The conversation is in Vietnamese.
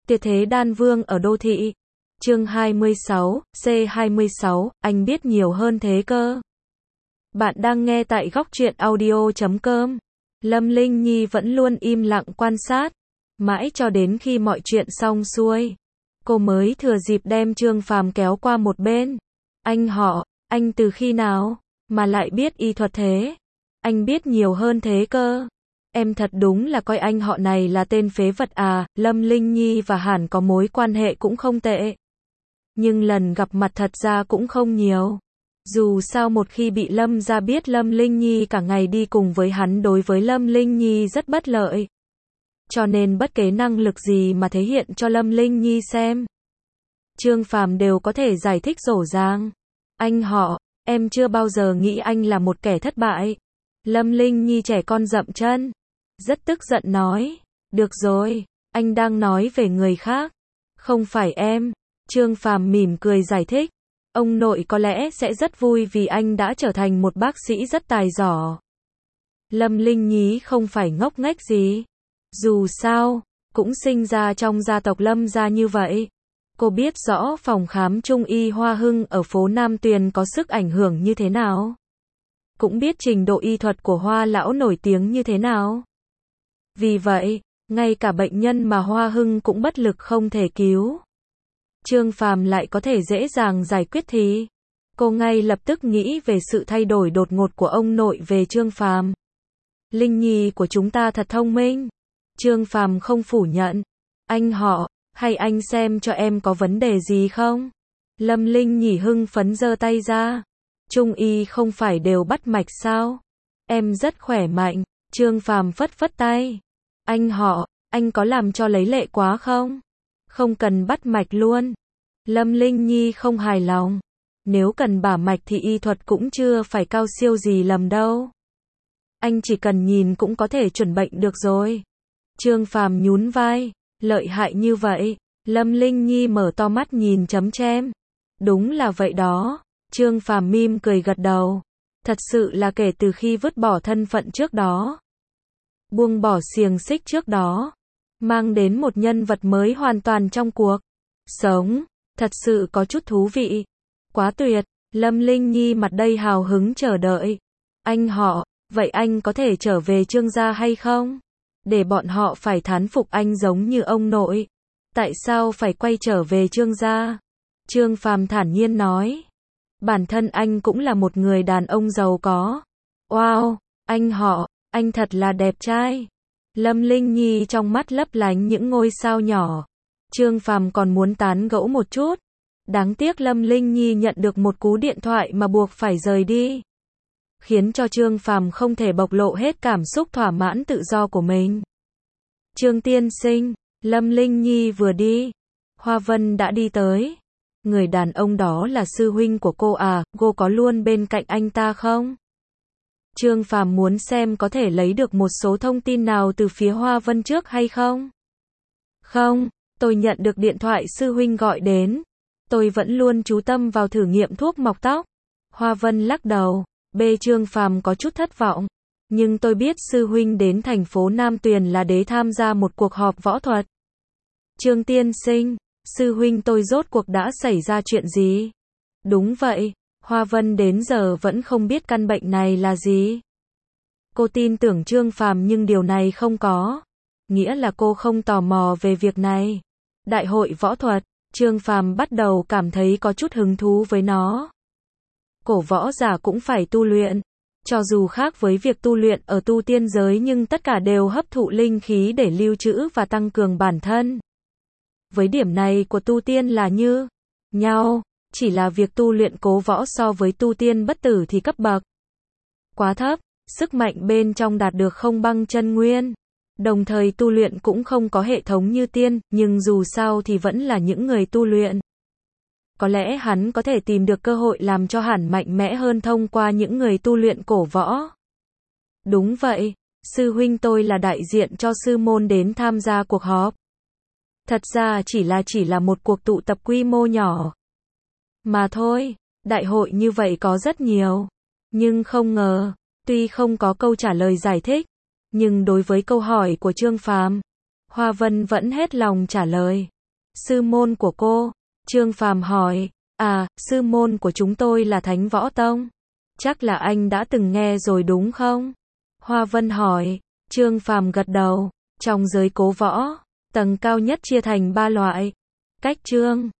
Tuyệt thế đan vương ở đô thị. Chương 26, C26, anh biết nhiều hơn thế cơ. Bạn đang nghe tại góc truyện audio.com. Lâm Linh Nhi vẫn luôn im lặng quan sát, mãi cho đến khi mọi chuyện xong xuôi, cô mới thừa dịp đem Trương Phàm kéo qua một bên. Anh từ khi nào mà lại biết y thuật thế? Anh biết nhiều hơn thế cơ. Em thật đúng là coi anh họ này là tên phế vật à. Lâm Linh Nhi và Hàn có mối quan hệ cũng không tệ, nhưng lần gặp mặt thật ra cũng không nhiều. Dù sao một khi bị Lâm gia biết Lâm Linh Nhi cả ngày đi cùng với hắn, đối với Lâm Linh Nhi rất bất lợi. Cho nên bất kể năng lực gì mà thể hiện cho Lâm Linh Nhi xem, Trương Phàm đều có thể giải thích dỗ dàng. Em chưa bao giờ nghĩ anh là một kẻ thất bại. Lâm Linh Nhi trẻ con dậm chân, rất tức giận nói. Được rồi, anh đang nói về người khác, không phải em. Trương Phàm mỉm cười giải thích. Ông nội có lẽ sẽ rất vui vì anh đã trở thành một bác sĩ rất tài giỏi. Lâm Linh Nhi không phải ngốc nghếch gì. Dù sao, cũng sinh ra trong gia tộc Lâm gia như vậy. Cô biết rõ phòng khám Trung y Hoa Hưng ở phố Nam Tuyền có sức ảnh hưởng như thế nào. Cũng biết trình độ y thuật của Hoa lão nổi tiếng như thế nào. Vì vậy, ngay cả bệnh nhân mà Hoa Hưng cũng bất lực không thể cứu, Trương Phàm lại có thể dễ dàng giải quyết thì cô ngay lập tức nghĩ về sự thay đổi đột ngột của ông nội về Trương Phàm. Linh Nhi của chúng ta thật thông minh. Trương Phàm không phủ nhận. Hay anh xem cho em có vấn đề gì không? Lâm Linh Nhi hưng phấn giơ tay ra. Trung y không phải đều bắt mạch sao? Em rất khỏe mạnh. Trương Phàm phất phất tay. Anh có làm cho lấy lệ quá không? Không cần bắt mạch luôn. Lâm Linh Nhi không hài lòng. Nếu cần bả mạch thì y thuật cũng chưa phải cao siêu gì lầm đâu. Anh chỉ cần nhìn cũng có thể chuẩn bệnh được rồi. Trương Phàm nhún vai. Lợi hại như vậy? Lâm Linh Nhi mở to mắt nhìn chấm chem. Đúng là vậy đó. Trương Phàm mỉm cười gật đầu. Thật sự là kể từ khi vứt bỏ thân phận trước đó, buông bỏ xiềng xích trước đó, mang đến một nhân vật mới hoàn toàn trong cuộc sống, thật sự có chút thú vị. Quá tuyệt. Lâm Linh Nhi mặt đầy hào hứng chờ đợi. Vậy anh có thể trở về Trương gia hay không? Để bọn họ phải thán phục anh giống như ông nội. Tại sao phải quay trở về Trương gia? Trương Phàm thản nhiên nói. Bản thân anh cũng là một người đàn ông giàu có. Wow, anh thật là đẹp trai. Lâm Linh Nhi trong mắt lấp lánh những ngôi sao nhỏ. Trương Phàm còn muốn tán gẫu một chút. Đáng tiếc Lâm Linh Nhi nhận được một cú điện thoại mà buộc phải rời đi, khiến cho Trương Phàm không thể bộc lộ hết cảm xúc thỏa mãn tự do của mình. Trương tiên sinh, Lâm Linh Nhi vừa đi, Hoa Vân đã đi tới. Người đàn ông đó là sư huynh của cô à? Cô có luôn bên cạnh anh ta không? Trương Phàm muốn xem có thể lấy được một số thông tin nào từ phía Hoa Vân trước hay không. Không, tôi nhận được điện thoại sư huynh gọi đến. Tôi vẫn luôn chú tâm vào thử nghiệm thuốc mọc tóc. Hoa Vân lắc đầu. Trương Phàm có chút thất vọng. Nhưng tôi biết sư huynh đến thành phố Nam Tuyền là để tham gia một cuộc họp võ thuật. Trương tiên sinh, sư huynh tôi rốt cuộc đã xảy ra chuyện gì? Đúng vậy, Hoa Vân đến giờ vẫn không biết căn bệnh này là gì. Cô tin tưởng Trương Phàm nhưng điều này không có nghĩa là cô không tò mò về việc này. Đại hội võ thuật, Trương Phàm bắt đầu cảm thấy có chút hứng thú với nó. Cổ võ giả cũng phải tu luyện. Cho dù khác với việc tu luyện ở tu tiên giới nhưng tất cả đều hấp thụ linh khí để lưu trữ và tăng cường bản thân. Với điểm này của tu tiên là như nhau, chỉ là việc tu luyện cố võ so với tu tiên bất tử thì cấp bậc quá thấp, sức mạnh bên trong đạt được không bằng chân nguyên. Đồng thời tu luyện cũng không có hệ thống như tiên, nhưng dù sao thì vẫn là những người tu luyện. Có lẽ hắn có thể tìm được cơ hội làm cho hắn mạnh mẽ hơn thông qua những người tu luyện cổ võ. Đúng vậy, sư huynh tôi là đại diện cho sư môn đến tham gia cuộc họp. Thật ra chỉ là một cuộc tụ tập quy mô nhỏ mà thôi. Đại hội như vậy có rất nhiều, nhưng không ngờ, tuy không có câu trả lời giải thích, nhưng đối với câu hỏi của Trương Phàm, Hoa Vân vẫn hết lòng trả lời. Sư môn của cô? Trương Phàm hỏi. À, sư môn của chúng tôi là Thánh Võ Tông. Chắc là anh đã từng nghe rồi đúng không? Hoa Vân hỏi. Trương Phàm gật đầu. Trong giới cố võ, tầng cao nhất chia thành 3 loại. Cách chương,